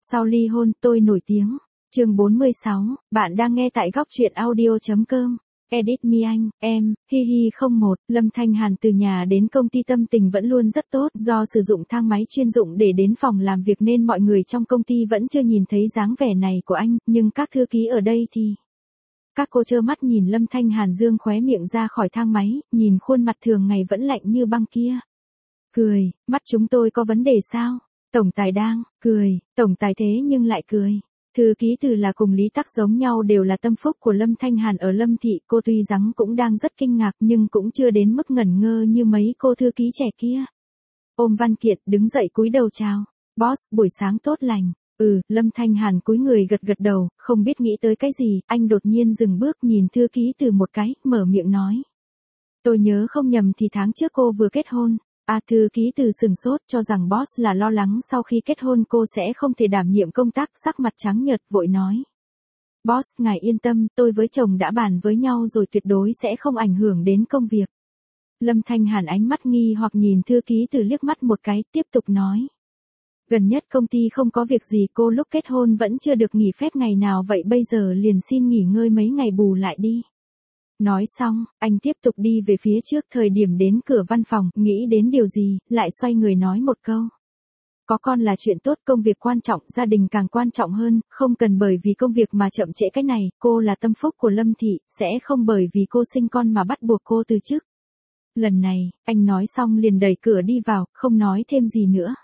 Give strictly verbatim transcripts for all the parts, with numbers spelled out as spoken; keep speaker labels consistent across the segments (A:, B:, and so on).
A: Sau ly hôn, tôi nổi tiếng. Chương bốn mươi sáu, bạn đang nghe tại góc truyện audio chấm com. Edit Mi Anh, em, hi hi không một, Lâm Thanh Hàn từ nhà đến công ty tâm tình vẫn luôn rất tốt, do sử dụng thang máy chuyên dụng để đến phòng làm việc nên mọi người trong công ty vẫn chưa nhìn thấy dáng vẻ này của anh, nhưng các thư ký ở đây thì... Các cô trơ mắt nhìn Lâm Thanh Hàn dương khóe miệng ra khỏi thang máy, nhìn khuôn mặt thường ngày vẫn lạnh như băng kia. Cười, mắt chúng tôi có vấn đề sao? Tổng tài đang, cười, tổng tài thế nhưng lại cười. Thư ký từ là cùng Lý Tắc giống nhau đều là tâm phúc của Lâm Thanh Hàn ở Lâm Thị, cô tuy rằng cũng đang rất kinh ngạc nhưng cũng chưa đến mức ngẩn ngơ như mấy cô thư ký trẻ kia. Ôm văn kiện đứng dậy cúi đầu chào. Boss, buổi sáng tốt lành. Ừ, Lâm Thanh Hàn cúi người gật gật đầu, không biết nghĩ tới cái gì, anh đột nhiên dừng bước nhìn thư ký từ một cái, mở miệng nói. Tôi nhớ không nhầm thì tháng trước cô vừa kết hôn. À, thư ký từ sừng sốt cho rằng boss là lo lắng sau khi kết hôn cô sẽ không thể đảm nhiệm công tác, sắc mặt trắng nhợt vội nói. Boss, ngài yên tâm, tôi với chồng đã bàn với nhau rồi, tuyệt đối sẽ không ảnh hưởng đến công việc. Lâm Thanh Hàn ánh mắt nghi hoặc nhìn thư ký từ liếc mắt một cái, tiếp tục nói. Gần nhất công ty không có việc gì, cô lúc kết hôn vẫn chưa được nghỉ phép ngày nào, vậy bây giờ liền xin nghỉ ngơi mấy ngày bù lại đi. Nói xong, anh tiếp tục đi về phía trước, thời điểm đến cửa văn phòng, nghĩ đến điều gì, lại xoay người nói một câu. Có con là chuyện tốt, công việc quan trọng, gia đình càng quan trọng hơn, không cần bởi vì công việc mà chậm trễ cái này, cô là tâm phúc của Lâm Thị, sẽ không bởi vì cô sinh con mà bắt buộc cô từ chức. Lần này, anh nói xong liền đẩy cửa đi vào, không nói thêm gì nữa.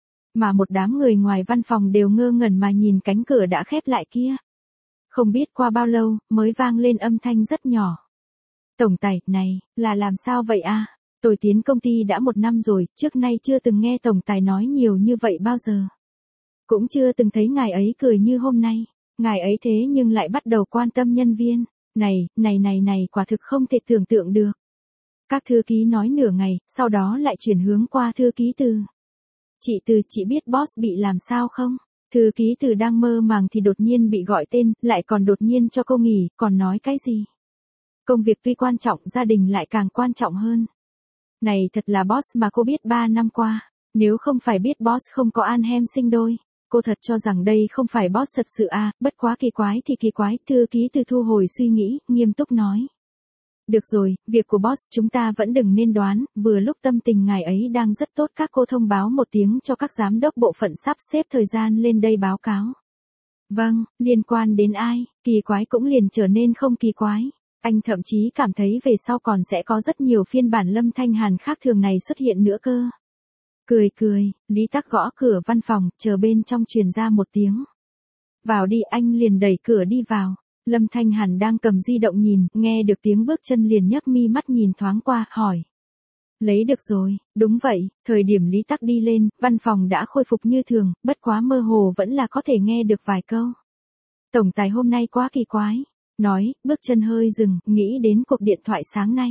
A: Mà một đám người ngoài văn phòng đều ngơ ngẩn mà nhìn cánh cửa đã khép lại kia. Không biết qua bao lâu, mới vang lên âm thanh rất nhỏ. Tổng tài, này, là làm sao vậy a? À? Tôi tiến công ty đã một năm rồi, trước nay chưa từng nghe tổng tài nói nhiều như vậy bao giờ. Cũng chưa từng thấy ngài ấy cười như hôm nay. Ngài ấy thế nhưng lại bắt đầu quan tâm nhân viên. Này, này này này, quả thực không thể tưởng tượng được. Các thư ký nói nửa ngày, sau đó lại chuyển hướng qua thư ký Từ. Chị Từ, chị biết boss bị làm sao không? Thư ký Từ đang mơ màng thì đột nhiên bị gọi tên, lại còn đột nhiên cho cô nghỉ, còn nói cái gì? Công việc tuy quan trọng, gia đình lại càng quan trọng hơn. Này thật là boss mà cô biết ba năm qua, nếu không phải biết boss không có an hem sinh đôi, cô thật cho rằng đây không phải boss thật sự à, bất quá kỳ quái thì kỳ quái, thư ký Từ thu hồi suy nghĩ, nghiêm túc nói. Được rồi, việc của boss chúng ta vẫn đừng nên đoán, vừa lúc tâm tình ngài ấy đang rất tốt, các cô thông báo một tiếng cho các giám đốc bộ phận sắp xếp thời gian lên đây báo cáo. Vâng, liên quan đến ai, kỳ quái cũng liền trở nên không kỳ quái. Anh thậm chí cảm thấy về sau còn sẽ có rất nhiều phiên bản Lâm Thanh Hàn khác thường này xuất hiện nữa cơ. Cười cười, Lý Tắc gõ cửa văn phòng, chờ bên trong truyền ra một tiếng. Vào đi, anh liền đẩy cửa đi vào. Lâm Thanh Hàn đang cầm di động nhìn, nghe được tiếng bước chân liền nhấc mi mắt nhìn thoáng qua, hỏi. Lấy được rồi, đúng vậy, thời điểm Lý Tắc đi lên, văn phòng đã khôi phục như thường, bất quá mơ hồ vẫn là có thể nghe được vài câu. Tổng tài hôm nay quá kỳ quái. Nói, bước chân hơi dừng, nghĩ đến cuộc điện thoại sáng nay.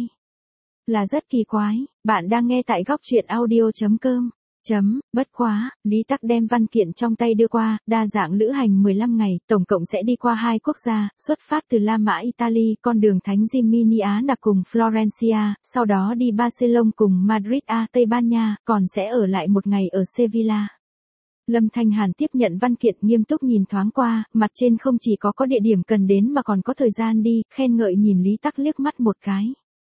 A: Là rất kỳ quái, bạn đang nghe tại góc truyện audio chấm com. Chấm, bất quá, Lý Tắc đem văn kiện trong tay đưa qua, đa dạng lữ hành mười lăm ngày, tổng cộng sẽ đi qua hai quốc gia, xuất phát từ La Mã Italy, con đường Thánh Gimignana cùng Florencia, sau đó đi Barcelona cùng Madrid A Tây Ban Nha, còn sẽ ở lại một ngày ở Sevilla. Lâm Thanh Hàn tiếp nhận văn kiện nghiêm túc nhìn thoáng qua, mặt trên không chỉ có có địa điểm cần đến mà còn có thời gian đi, khen ngợi nhìn Lý Tắc liếc mắt một cái.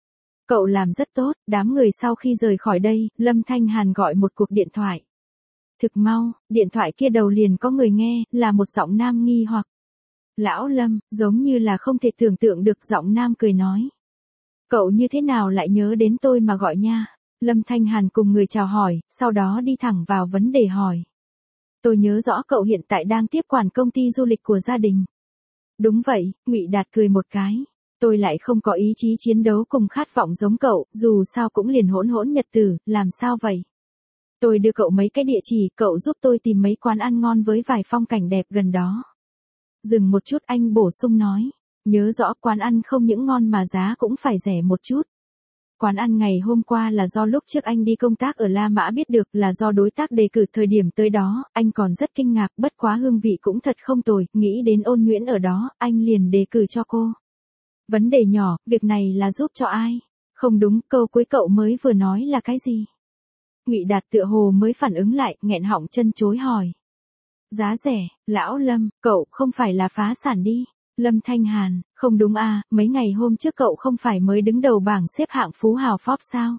A: Cậu làm rất tốt, đám người sau khi rời khỏi đây, Lâm Thanh Hàn gọi một cuộc điện thoại. Thực mau, điện thoại kia đầu liền có người nghe, là một giọng nam nghi hoặc. Lão Lâm, giống như là không thể tưởng tượng được, giọng nam cười nói. Cậu như thế nào lại nhớ đến tôi mà gọi nha? Lâm Thanh Hàn cùng người chào hỏi, sau đó đi thẳng vào vấn đề hỏi. Tôi nhớ rõ cậu hiện tại đang tiếp quản công ty du lịch của gia đình. Đúng vậy, Ngụy Đạt cười một cái. Tôi lại không có ý chí chiến đấu cùng khát vọng giống cậu, dù sao cũng liền hỗn hỗn nhật tử, làm sao vậy? Tôi đưa cậu mấy cái địa chỉ, cậu giúp tôi tìm mấy quán ăn ngon với vài phong cảnh đẹp gần đó. Dừng một chút anh bổ sung nói. Nhớ rõ quán ăn không những ngon mà giá cũng phải rẻ một chút. Quán ăn ngày hôm qua là do lúc trước anh đi công tác ở La Mã biết được, là do đối tác đề cử, thời điểm tới đó, anh còn rất kinh ngạc, bất quá hương vị cũng thật không tồi, nghĩ đến Ôn Nhuyễn ở đó, anh liền đề cử cho cô. Vấn đề nhỏ, việc này là giúp cho ai? Không đúng, câu cuối cậu mới vừa nói là cái gì? Ngụy Đạt tựa hồ mới phản ứng lại, nghẹn họng chân chối hỏi. Giá rẻ, lão Lâm, cậu không phải là phá sản đi. Lâm Thanh Hàn, không đúng à, mấy ngày hôm trước cậu không phải mới đứng đầu bảng xếp hạng phú hào Forbes sao?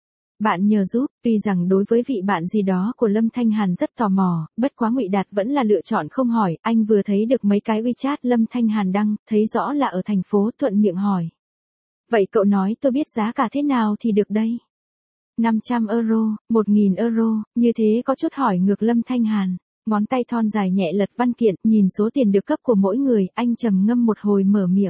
A: Bạn nhờ giúp, tuy rằng đối với vị bạn gì đó của Lâm Thanh Hàn rất tò mò, bất quá Ngụy Đạt vẫn là lựa chọn không hỏi, anh vừa thấy được mấy cái WeChat Lâm Thanh Hàn đăng, thấy rõ là ở thành phố thuận miệng hỏi. Vậy cậu nói tôi biết giá cả thế nào thì được đây? năm trăm euro, một nghìn euro, như thế có chút hỏi ngược Lâm Thanh Hàn. Ngón tay thon dài nhẹ lật văn kiện, nhìn số tiền được cấp của mỗi người, anh trầm ngâm một hồi mở miệng.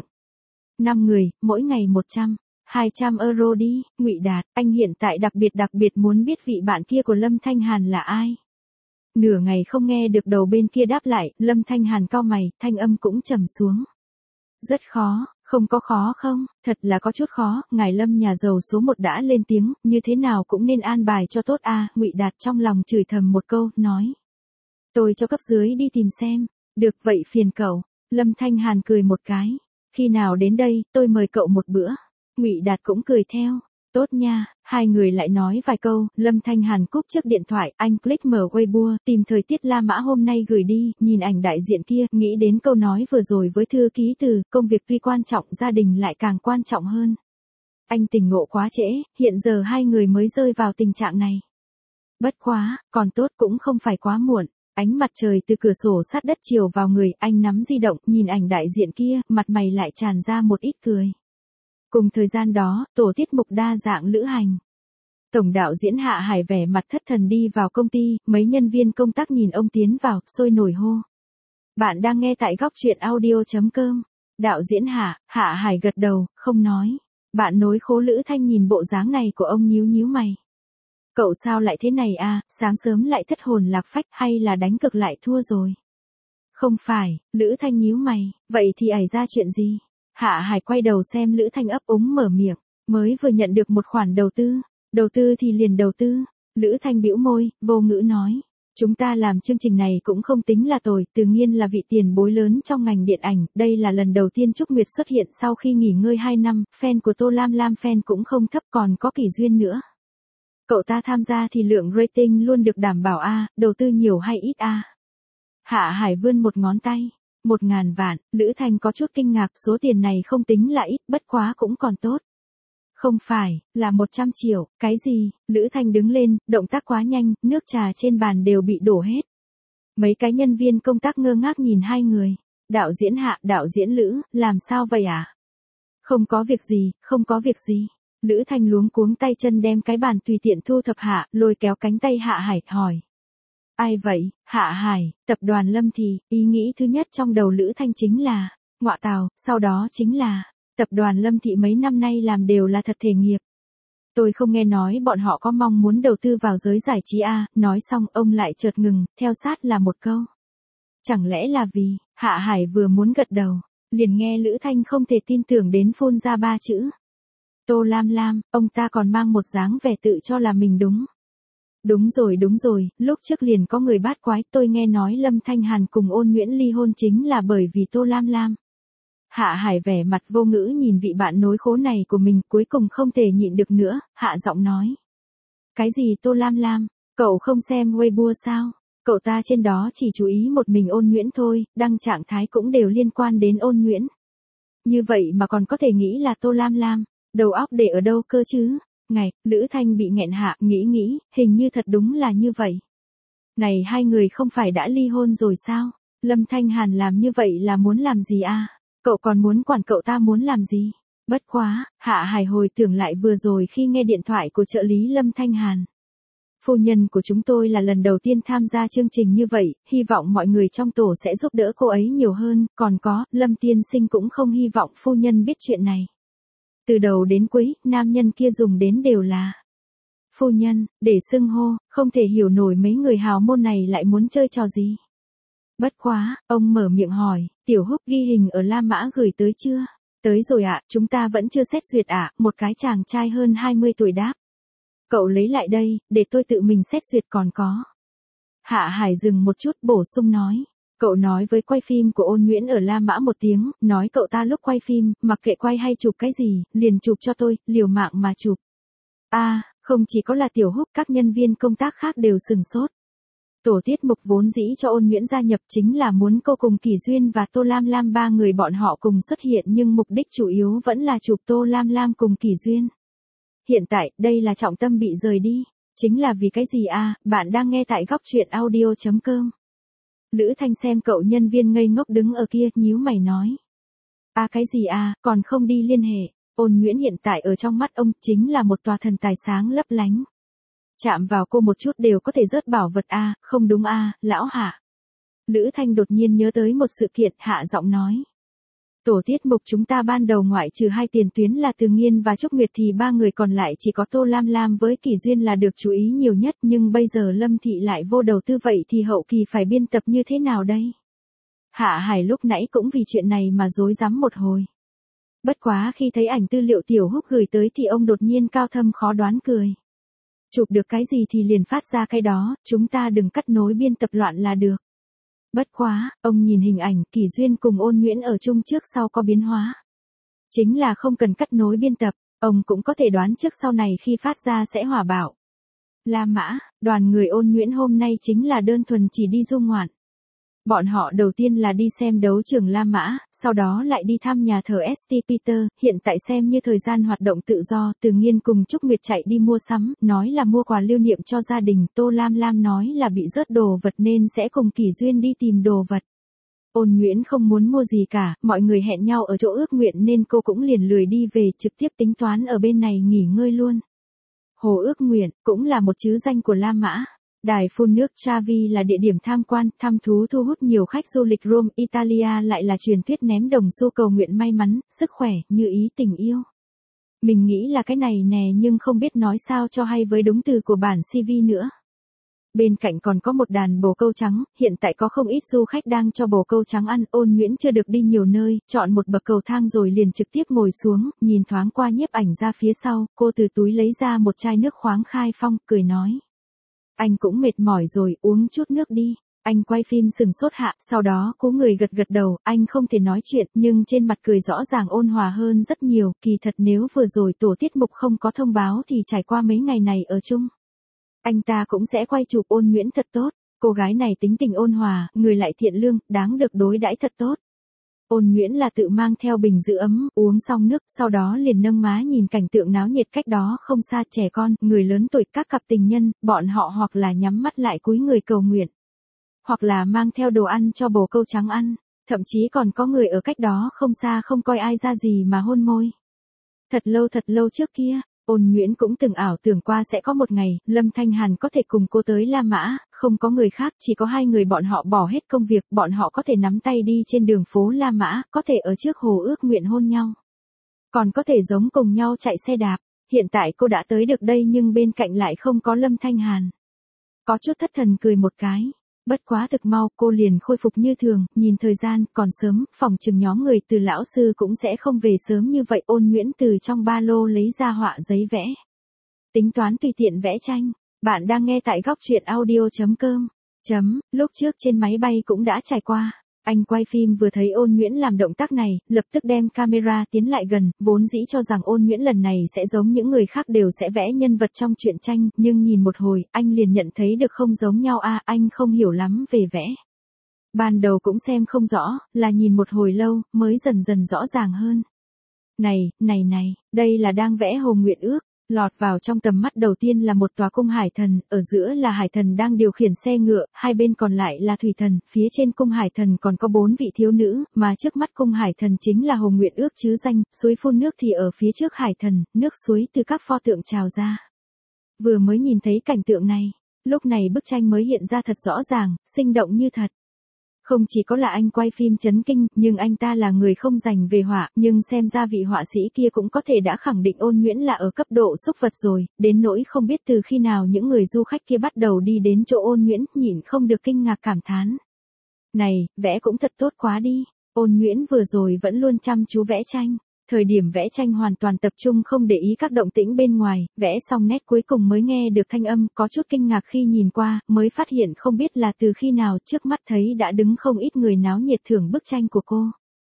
A: năm người, mỗi ngày một trăm, hai trăm euro đi, Ngụy Đạt, anh hiện tại đặc biệt đặc biệt muốn biết vị bạn kia của Lâm Thanh Hàn là ai. Nửa ngày không nghe được đầu bên kia đáp lại, Lâm Thanh Hàn cau mày, thanh âm cũng trầm xuống. Rất khó, không có khó không, thật là có chút khó, ngài Lâm nhà giàu số một đã lên tiếng, như thế nào cũng nên an bài cho tốt a. Ngụy Đạt trong lòng chửi thầm một câu, nói. Tôi cho cấp dưới đi tìm xem. Được vậy phiền cậu. Lâm Thanh Hàn cười một cái. Khi nào đến đây, tôi mời cậu một bữa. Ngụy Đạt cũng cười theo. Tốt nha, hai người lại nói vài câu, Lâm Thanh Hàn cúp chiếc điện thoại, anh click mở Weibo, tìm thời tiết La Mã hôm nay gửi đi, nhìn ảnh đại diện kia, nghĩ đến câu nói vừa rồi với thư ký từ, công việc tuy quan trọng, gia đình lại càng quan trọng hơn. Anh tỉnh ngộ quá trễ, hiện giờ hai người mới rơi vào tình trạng này. Bất quá, còn tốt cũng không phải quá muộn. Ánh mặt trời từ cửa sổ sát đất chiều vào người, anh nắm di động, nhìn ảnh đại diện kia, mặt mày lại tràn ra một ít cười. Cùng thời gian đó, tổ tiết mục đa dạng lữ hành. Tổng đạo diễn Hạ Hải vẻ mặt thất thần đi vào công ty, mấy nhân viên công tác nhìn ông tiến vào, sôi nổi hô. Bạn đang nghe tại góc truyện audio chấm com. Đạo diễn Hạ, Hạ Hải gật đầu, không nói. Bạn nối khố Lữ Thanh nhìn bộ dáng này của ông nhíu nhíu mày. Cậu sao lại thế này à, sáng sớm lại thất hồn lạc phách hay là đánh cực lại thua rồi? Không phải, Lữ Thanh nhíu mày, vậy thì ảy ra chuyện gì? Hạ Hải quay đầu xem Lữ Thanh ấp úng mở miệng, mới vừa nhận được một khoản đầu tư, đầu tư thì liền đầu tư. Lữ Thanh bĩu môi, vô ngữ nói, chúng ta làm chương trình này cũng không tính là tồi, Từ Nghiên là vị tiền bối lớn trong ngành điện ảnh, đây là lần đầu tiên Trúc Nguyệt xuất hiện sau khi nghỉ ngơi hai năm, fan của Tô Lam Lam fan cũng không thấp còn có Kỷ Duyên nữa. Cậu ta tham gia thì lượng rating luôn được đảm bảo a, đầu tư nhiều hay ít a? Hạ Hải vươn một ngón tay, một ngàn vạn, Lữ Thanh có chút kinh ngạc, số tiền này không tính là ít, bất quá cũng còn tốt. Không phải, là một trăm triệu, cái gì? Lữ Thanh đứng lên, động tác quá nhanh, nước trà trên bàn đều bị đổ hết. Mấy cái nhân viên công tác ngơ ngác nhìn hai người. Đạo diễn Hạ, đạo diễn Lữ, làm sao vậy à? Không có việc gì, không có việc gì. Lữ Thanh luống cuống tay chân đem cái bàn tùy tiện thu thập hạ, lôi kéo cánh tay Hạ Hải, hỏi. Ai vậy, Hạ Hải, tập đoàn Lâm thì, ý nghĩ thứ nhất trong đầu Lữ Thanh chính là, ngọa tào, sau đó chính là, tập đoàn Lâm Thị mấy năm nay làm đều là thật thể nghiệp. Tôi không nghe nói bọn họ có mong muốn đầu tư vào giới giải trí a, nói xong ông lại chợt ngừng, theo sát là một câu. Chẳng lẽ là vì, Hạ Hải vừa muốn gật đầu, liền nghe Lữ Thanh không thể tin tưởng đến phun ra ba chữ. Tô Lam Lam, ông ta còn mang một dáng vẻ tự cho là mình đúng. Đúng rồi đúng rồi, lúc trước liền có người bát quái, tôi nghe nói Lâm Thanh Hàn cùng Ôn Nguyễn ly hôn chính là bởi vì Tô Lam Lam. Hạ Hải vẻ mặt vô ngữ nhìn vị bạn nối khố này của mình, cuối cùng không thể nhịn được nữa, hạ giọng nói. Cái gì Tô Lam Lam, cậu không xem Weibo sao? Cậu ta trên đó chỉ chú ý một mình Ôn Nguyễn thôi, đăng trạng thái cũng đều liên quan đến Ôn Nguyễn. Như vậy mà còn có thể nghĩ là Tô Lam Lam. Đầu óc để ở đâu cơ chứ? Ngày, Lữ Thanh bị nghẹn hạ, nghĩ nghĩ, hình như thật đúng là như vậy. Này hai người không phải đã ly hôn rồi sao? Lâm Thanh Hàn làm như vậy là muốn làm gì à? Cậu còn muốn quản cậu ta muốn làm gì? Bất quá, Hạ Hải hồi tưởng lại vừa rồi khi nghe điện thoại của trợ lý Lâm Thanh Hàn. Phu nhân của chúng tôi là lần đầu tiên tham gia chương trình như vậy, hy vọng mọi người trong tổ sẽ giúp đỡ cô ấy nhiều hơn, còn có, Lâm tiên sinh cũng không hy vọng phu nhân biết chuyện này. Từ đầu đến cuối, nam nhân kia dùng đến đều là phu nhân, để xưng hô, không thể hiểu nổi mấy người hào môn này lại muốn chơi trò gì. Bất quá, ông mở miệng hỏi, Tiểu Húc ghi hình ở La Mã gửi tới chưa? Tới rồi ạ, chúng ta vẫn chưa xét duyệt ạ, một cái chàng trai hơn hai mươi tuổi đáp. Cậu lấy lại đây, để tôi tự mình xét duyệt còn có. Hạ Hải dừng một chút bổ sung nói. Cậu nói với quay phim của Ôn Nguyễn ở La Mã một tiếng, nói cậu ta lúc quay phim, mặc kệ quay hay chụp cái gì, liền chụp cho tôi, liều mạng mà chụp. À, không chỉ có là Tiểu Húc, các nhân viên công tác khác đều sừng sốt. Tổ tiết mục vốn dĩ cho Ôn Nguyễn gia nhập chính là muốn cô cùng Kỳ Duyên và Tô Lam Lam ba người bọn họ cùng xuất hiện, nhưng mục đích chủ yếu vẫn là chụp Tô Lam Lam cùng Kỳ Duyên. Hiện tại, đây là trọng tâm bị rời đi. Chính là vì cái gì à, bạn đang nghe tại góc truyện audio chấm com. Lữ Thanh xem cậu nhân viên ngây ngốc đứng ở kia, nhíu mày nói. À cái gì à, còn không đi liên hệ. Ôn Nguyễn hiện tại ở trong mắt ông chính là một tòa thần tài sáng lấp lánh. Chạm vào cô một chút đều có thể rớt bảo vật à, không đúng à, lão Hạ. Lữ Thanh đột nhiên nhớ tới một sự kiện, hạ giọng nói. Tổ tiết mục chúng ta ban đầu ngoại trừ hai tiền tuyến là Từ Nghiên và Trúc Nguyệt thì ba người còn lại chỉ có Tô Lam Lam với Kỳ Duyên là được chú ý nhiều nhất, nhưng bây giờ Lâm Thị lại vô đầu tư, vậy thì hậu kỳ phải biên tập như thế nào đây? Hạ Hải lúc nãy cũng vì chuyện này mà rối rắm một hồi. Bất quá khi thấy ảnh tư liệu Tiểu Húc gửi tới thì ông đột nhiên cao thâm khó đoán cười. Chụp được cái gì thì liền phát ra cái đó, chúng ta đừng cắt nối biên tập loạn là được. Bất quá, ông nhìn hình ảnh Kỳ Duyên cùng Ôn Nguyễn ở chung trước sau có biến hóa. Chính là không cần cắt nối biên tập, ông cũng có thể đoán trước sau này khi phát ra sẽ hỏa bạo. La Mã, đoàn người Ôn Nguyễn hôm nay chính là đơn thuần chỉ đi du ngoạn. Bọn họ đầu tiên là đi xem đấu trường La Mã, sau đó lại đi thăm nhà thờ ét tê Peter, hiện tại xem như thời gian hoạt động tự do. Từ Nghiên cùng Trúc Nguyệt chạy đi mua sắm, nói là mua quà lưu niệm cho gia đình. Tô Lam Lam nói là bị rớt đồ vật nên sẽ cùng Kỳ Duyên đi tìm đồ vật. Ôn Nguyễn không muốn mua gì cả, mọi người hẹn nhau ở chỗ ước nguyện nên cô cũng liền lười đi về, trực tiếp tính toán ở bên này nghỉ ngơi luôn. Hồ Ước Nguyện cũng là một trứ danh của La Mã. Đài phun nước Travi là địa điểm tham quan, thăm thú thu hút nhiều khách du lịch. Rome, Italia lại là truyền thuyết ném đồng xu cầu nguyện may mắn, sức khỏe, như ý tình yêu. Mình nghĩ là cái này nè, nhưng không biết nói sao cho hay với đúng từ của bản xê vê nữa. Bên cạnh còn có một đàn bồ câu trắng, hiện tại có không ít du khách đang cho bồ câu trắng ăn. Ôn Nguyễn chưa được đi nhiều nơi, chọn một bậc cầu thang rồi liền trực tiếp ngồi xuống, nhìn thoáng qua nhiếp ảnh ra phía sau, cô từ túi lấy ra một chai nước khoáng Khai Phong, cười nói. Anh cũng mệt mỏi rồi, uống chút nước đi. Anh quay phim sừng sốt hạ, sau đó cú người gật gật đầu, anh không thể nói chuyện, nhưng trên mặt cười rõ ràng ôn hòa hơn rất nhiều. Kỳ thật nếu vừa rồi tổ tiết mục không có thông báo thì trải qua mấy ngày này ở chung, anh ta cũng sẽ quay chụp Ôn Nguyễn thật tốt. Cô gái này tính tình ôn hòa, người lại thiện lương, đáng được đối đãi thật tốt. Ôn Nguyễn là tự mang theo bình giữ ấm, uống xong nước, sau đó liền nâng má nhìn cảnh tượng náo nhiệt cách đó không xa, trẻ con, người lớn tuổi, các cặp tình nhân, bọn họ hoặc là nhắm mắt lại cúi người cầu nguyện, hoặc là mang theo đồ ăn cho bồ câu trắng ăn, thậm chí còn có người ở cách đó không xa không coi ai ra gì mà hôn môi. Thật lâu thật lâu trước kia, Ôn Nguyễn cũng từng ảo tưởng qua sẽ có một ngày, Lâm Thanh Hàn có thể cùng cô tới La Mã, không có người khác, chỉ có hai người bọn họ bỏ hết công việc, bọn họ có thể nắm tay đi trên đường phố La Mã, có thể ở trước Hồ Ước Nguyện hôn nhau. Còn có thể giống cùng nhau chạy xe đạp. Hiện tại cô đã tới được đây nhưng bên cạnh lại không có Lâm Thanh Hàn. Có chút thất thần cười một cái. Bất quá thực mau cô liền khôi phục như thường, nhìn thời gian, còn sớm, phòng chừng nhóm người từ lão sư cũng sẽ không về sớm như vậy. Ôn Nguyễn từ trong ba lô lấy ra họa giấy vẽ. Tính toán tùy tiện vẽ tranh. Bạn đang nghe tại góc truyện audio chấm com. Chấm, lúc trước trên máy bay cũng đã trải qua. Anh quay phim vừa thấy Ôn Nguyễn làm động tác này, lập tức đem camera tiến lại gần, vốn dĩ cho rằng Ôn Nguyễn lần này sẽ giống những người khác đều sẽ vẽ nhân vật trong truyện tranh, nhưng nhìn một hồi, anh liền nhận thấy được không giống nhau a, à, anh không hiểu lắm về vẽ. Ban đầu cũng xem không rõ, là nhìn một hồi lâu, mới dần dần rõ ràng hơn. Này, này này, đây là đang vẽ Hồ Nguyện Ước. Lọt vào trong tầm mắt đầu tiên là một tòa cung hải thần, ở giữa là hải thần đang điều khiển xe ngựa, hai bên còn lại là thủy thần, phía trên cung hải thần còn có bốn vị thiếu nữ, mà trước mắt cung hải thần chính là Hồ Nguyện Ước chứ danh, suối phun nước thì ở phía trước hải thần, nước suối từ các pho tượng trào ra. Vừa mới nhìn thấy cảnh tượng này, lúc này bức tranh mới hiện ra thật rõ ràng, sinh động như thật. Không chỉ có là anh quay phim chấn kinh, nhưng anh ta là người không dành về họa, nhưng xem ra vị họa sĩ kia cũng có thể đã khẳng định Ôn Nguyễn là ở cấp độ xúc vật rồi, đến nỗi không biết từ khi nào những người du khách kia bắt đầu đi đến chỗ Ôn Nguyễn, nhịn không được kinh ngạc cảm thán. Này, vẽ cũng thật tốt quá đi, Ôn Nguyễn vừa rồi vẫn luôn chăm chú vẽ tranh. Thời điểm vẽ tranh hoàn toàn tập trung không để ý các động tĩnh bên ngoài, vẽ xong nét cuối cùng mới nghe được thanh âm, có chút kinh ngạc khi nhìn qua, mới phát hiện không biết là từ khi nào trước mắt thấy đã đứng không ít người náo nhiệt thưởng bức tranh của cô.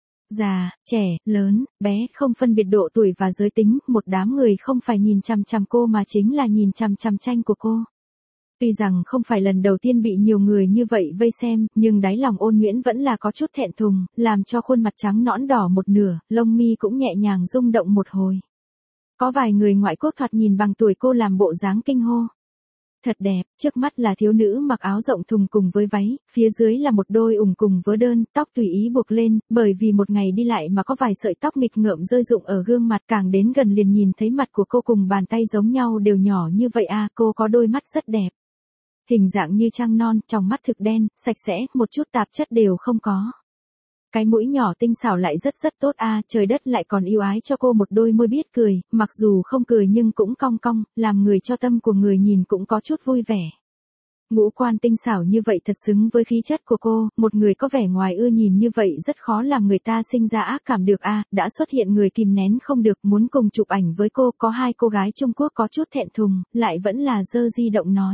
A: Già, trẻ, lớn, bé, không phân biệt độ tuổi và giới tính, một đám người không phải nhìn chằm chằm cô mà chính là nhìn chằm chằm tranh của cô. Tuy rằng không phải lần đầu tiên bị nhiều người như vậy vây xem, nhưng đáy lòng Ôn Nguyễn vẫn là có chút thẹn thùng, làm cho khuôn mặt trắng nõn đỏ một nửa, lông mi cũng nhẹ nhàng rung động một hồi. Có vài người ngoại quốc thoạt nhìn bằng tuổi cô làm bộ dáng kinh hô. Thật đẹp, trước mắt là thiếu nữ mặc áo rộng thùng cùng với váy, phía dưới là một đôi ủng cùng vớ đơn, tóc tùy ý buộc lên, bởi vì một ngày đi lại mà có vài sợi tóc nghịch ngợm rơi rụng ở gương mặt, càng đến gần liền nhìn thấy mặt của cô cùng bàn tay giống nhau đều nhỏ như vậy à, cô có đôi mắt rất đẹp. Hình dạng như trăng non, tròng mắt thực đen, sạch sẽ, một chút tạp chất đều không có. Cái mũi nhỏ tinh xảo lại rất rất tốt a, à, trời đất lại còn yêu ái cho cô một đôi môi biết cười, mặc dù không cười nhưng cũng cong cong, làm người cho tâm của người nhìn cũng có chút vui vẻ. Ngũ quan tinh xảo như vậy thật xứng với khí chất của cô, một người có vẻ ngoài ưa nhìn như vậy rất khó làm người ta sinh ra ác cảm được a, à, đã xuất hiện người kìm nén không được muốn cùng chụp ảnh với cô, có hai cô gái Trung Quốc có chút thẹn thùng, lại vẫn là giơ di động nói.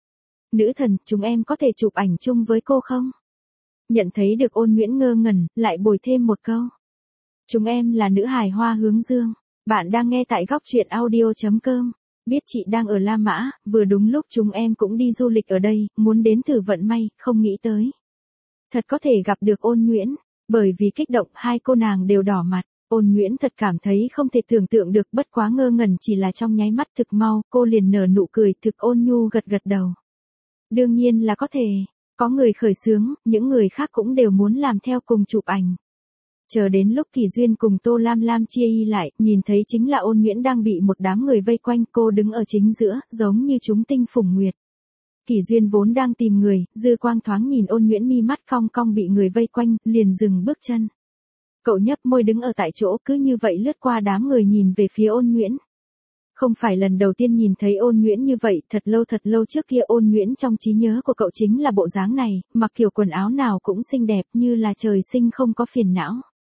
A: Nữ thần, chúng em có thể chụp ảnh chung với cô không? Nhận thấy được Ôn Nguyễn ngơ ngẩn, lại bồi thêm một câu. Chúng em là nữ hài hoa hướng dương. Bạn đang nghe tại góc truyện audio chấm com. Biết chị đang ở La Mã, vừa đúng lúc chúng em cũng đi du lịch ở đây, muốn đến thử vận may, không nghĩ tới. Thật có thể gặp được Ôn Nguyễn. Bởi vì kích động, hai cô nàng đều đỏ mặt. Ôn Nguyễn thật cảm thấy không thể tưởng tượng được, bất quá ngơ ngẩn chỉ là trong nháy mắt, thực mau, cô liền nở nụ cười thực ôn nhu gật gật đầu. Đương nhiên là có thể. Có người khởi xướng, những người khác cũng đều muốn làm theo cùng chụp ảnh. Chờ đến lúc Kỳ Duyên cùng Tô Lam Lam chia y lại, nhìn thấy chính là Ôn Nguyễn đang bị một đám người vây quanh, cô đứng ở chính giữa, giống như chúng tinh phủng nguyệt. Kỳ Duyên vốn đang tìm người, dư quang thoáng nhìn Ôn Nguyễn mi mắt cong cong bị người vây quanh, liền dừng bước chân. Cậu nhấp môi đứng ở tại chỗ, cứ như vậy lướt qua đám người nhìn về phía Ôn Nguyễn. Không phải lần đầu tiên nhìn thấy Ôn Nguyễn như vậy, thật lâu thật lâu trước kia Ôn Nguyễn trong trí nhớ của cậu chính là bộ dáng này, mặc kiểu quần áo nào cũng xinh đẹp như là trời sinh không có phiền não.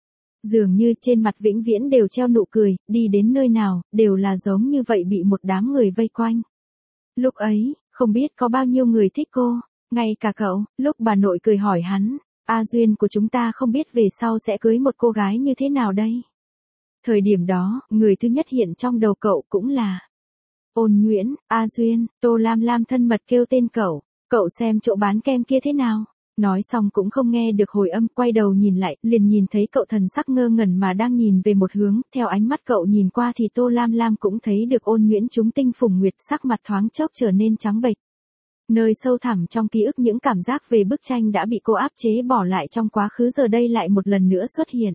A: Dường như trên mặt vĩnh viễn đều treo nụ cười, đi đến nơi nào, đều là giống như vậy bị một đám người vây quanh. Lúc ấy, không biết có bao nhiêu người thích cô, ngay cả cậu, lúc bà nội cười hỏi hắn, A Duyên của chúng ta không biết về sau sẽ cưới một cô gái như thế nào đây? Thời điểm đó, người thứ nhất hiện trong đầu cậu cũng là Ôn Nguyễn, A Duyên, Tô Lam Lam thân mật kêu tên cậu, cậu xem chỗ bán kem kia thế nào? Nói xong cũng không nghe được hồi âm, quay đầu nhìn lại, liền nhìn thấy cậu thần sắc ngơ ngẩn mà đang nhìn về một hướng, theo ánh mắt cậu nhìn qua thì Tô Lam Lam cũng thấy được Ôn Nguyễn chúng tinh phủng nguyệt, sắc mặt thoáng chốc trở nên trắng bệch. Nơi sâu thẳm trong ký ức những cảm giác về bức tranh đã bị cô áp chế bỏ lại trong quá khứ giờ đây lại một lần nữa xuất hiện.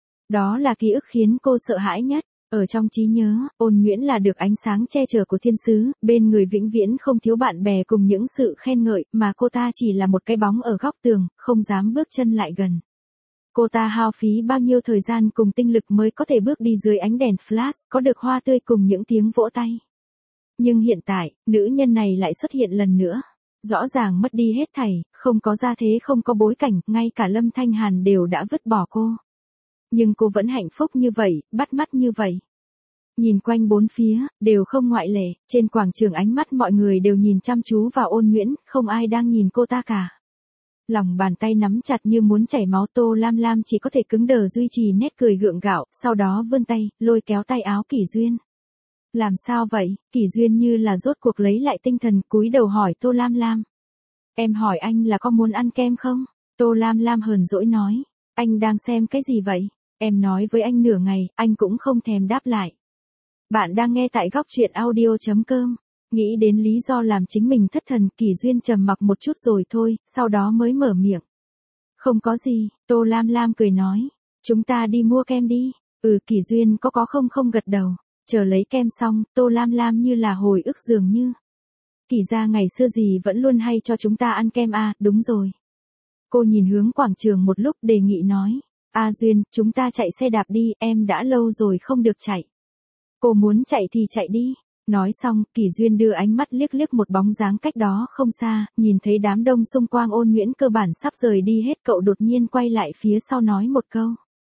A: Đó là ký ức khiến cô sợ hãi nhất. Ở trong trí nhớ, Ôn Nguyễn là được ánh sáng che chở của thiên sứ, bên người vĩnh viễn không thiếu bạn bè cùng những sự khen ngợi, mà cô ta chỉ là một cái bóng ở góc tường, không dám bước chân lại gần. Cô ta hao phí bao nhiêu thời gian cùng tinh lực mới có thể bước đi dưới ánh đèn flash, có được hoa tươi cùng những tiếng vỗ tay. Nhưng hiện tại, nữ nhân này lại xuất hiện lần nữa. Rõ ràng mất đi hết thảy, không có gia thế không có bối cảnh, ngay cả Lâm Thanh Hàn đều đã vứt bỏ cô. Nhưng cô vẫn hạnh phúc như vậy, bắt mắt như vậy. Nhìn quanh bốn phía, đều không ngoại lệ, trên quảng trường ánh mắt mọi người đều nhìn chăm chú vào Ôn Nguyễn, không ai đang nhìn cô ta cả. Lòng bàn tay nắm chặt như muốn chảy máu, Tô Lam Lam chỉ có thể cứng đờ duy trì nét cười gượng gạo, sau đó vươn tay, lôi kéo tay áo Kỳ Duyên. Làm sao vậy? Kỳ Duyên như là rốt cuộc lấy lại tinh thần, cúi đầu hỏi Tô Lam Lam. Em hỏi anh là có muốn ăn kem không? Tô Lam Lam hờn dỗi nói. Anh đang xem cái gì vậy? Em nói với anh nửa ngày, anh cũng không thèm đáp lại. Bạn đang nghe tại góc truyện audio chấm com. Nghĩ đến lý do làm chính mình thất thần, Kỳ Duyên trầm mặc một chút rồi thôi, sau đó mới mở miệng. Không có gì, Tô Lam Lam cười nói. Chúng ta đi mua kem đi. Ừ, Kỳ Duyên có có không không gật đầu. Chờ lấy kem xong, Tô Lam Lam như là hồi ức dường như. Kỳ ra ngày xưa gì vẫn luôn hay cho chúng ta ăn kem à, đúng rồi. Cô nhìn hướng quảng trường một lúc đề nghị nói. A Duyên, chúng ta chạy xe đạp đi, em đã lâu rồi không được chạy. Cô muốn chạy thì chạy đi. Nói xong, Kỳ Duyên đưa ánh mắt liếc liếc một bóng dáng cách đó không xa, nhìn thấy đám đông xung quanh Ôn Nguyễn cơ bản sắp rời đi hết, cậu đột nhiên quay lại phía sau nói một câu.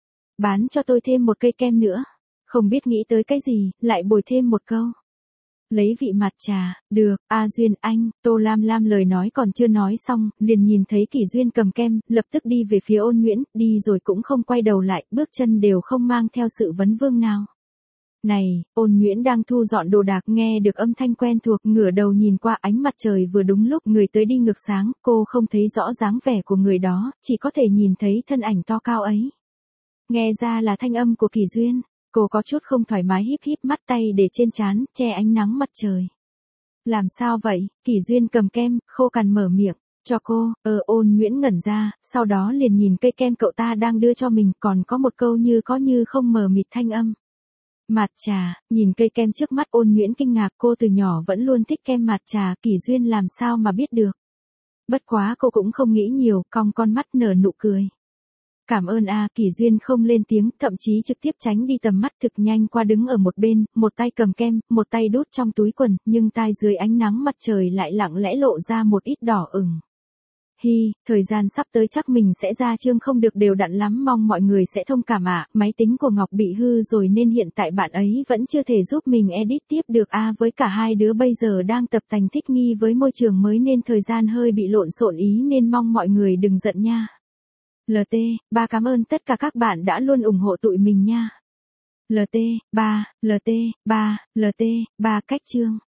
A: Bán cho tôi thêm một cây kem nữa. Không biết nghĩ tới cái gì, lại bồi thêm một câu. Lấy vị mặt trà, được, A Duyên anh, Tô Lam Lam lời nói còn chưa nói xong, liền nhìn thấy Kỳ Duyên cầm kem, lập tức đi về phía Ôn Nguyễn, đi rồi cũng không quay đầu lại, bước chân đều không mang theo sự vấn vương nào. Này, Ôn Nhuyễn đang thu dọn đồ đạc nghe được âm thanh quen thuộc, ngửa đầu nhìn qua, ánh mặt trời vừa đúng lúc người tới đi ngược sáng, cô không thấy rõ dáng vẻ của người đó, chỉ có thể nhìn thấy thân ảnh to cao ấy. Nghe ra là thanh âm của Kỷ Duyên, cô có chút không thoải mái híp híp mắt, tay để trên trán, che ánh nắng mặt trời. Làm sao vậy? Kỷ Duyên cầm kem, khô cằn mở miệng. Cho cô, ờ Ôn Nhuyễn ngẩn ra, sau đó liền nhìn cây kem cậu ta đang đưa cho mình, còn có một câu như có như không mờ mịt thanh âm. Mạt trà, nhìn cây kem trước mắt Ôn Nhuyễn kinh ngạc, cô từ nhỏ vẫn luôn thích kem mạt trà, Kỷ Duyên làm sao mà biết được. Bất quá cô cũng không nghĩ nhiều, cong con mắt nở nụ cười. Cảm ơn a, Kỷ Duyên không lên tiếng, thậm chí trực tiếp tránh đi tầm mắt, thực nhanh qua đứng ở một bên, một tay cầm kem, một tay đút trong túi quần, nhưng tai dưới ánh nắng mặt trời lại lặng lẽ lộ ra một ít đỏ ửng. Hi, thời gian sắp tới chắc mình sẽ ra chương không được đều đặn lắm, mong mọi người sẽ thông cảm ạ. Máy tính của Ngọc bị hư rồi nên hiện tại bạn ấy vẫn chưa thể giúp mình edit tiếp được a, với cả hai đứa bây giờ đang tập tành thích nghi với môi trường mới nên thời gian hơi bị lộn xộn ý, nên mong mọi người đừng giận nha. lờ tê, ba cảm ơn tất cả các bạn đã luôn ủng hộ tụi mình nha. lờ tê, ba, lờ tê, ba, lờ tê, ba cách chương.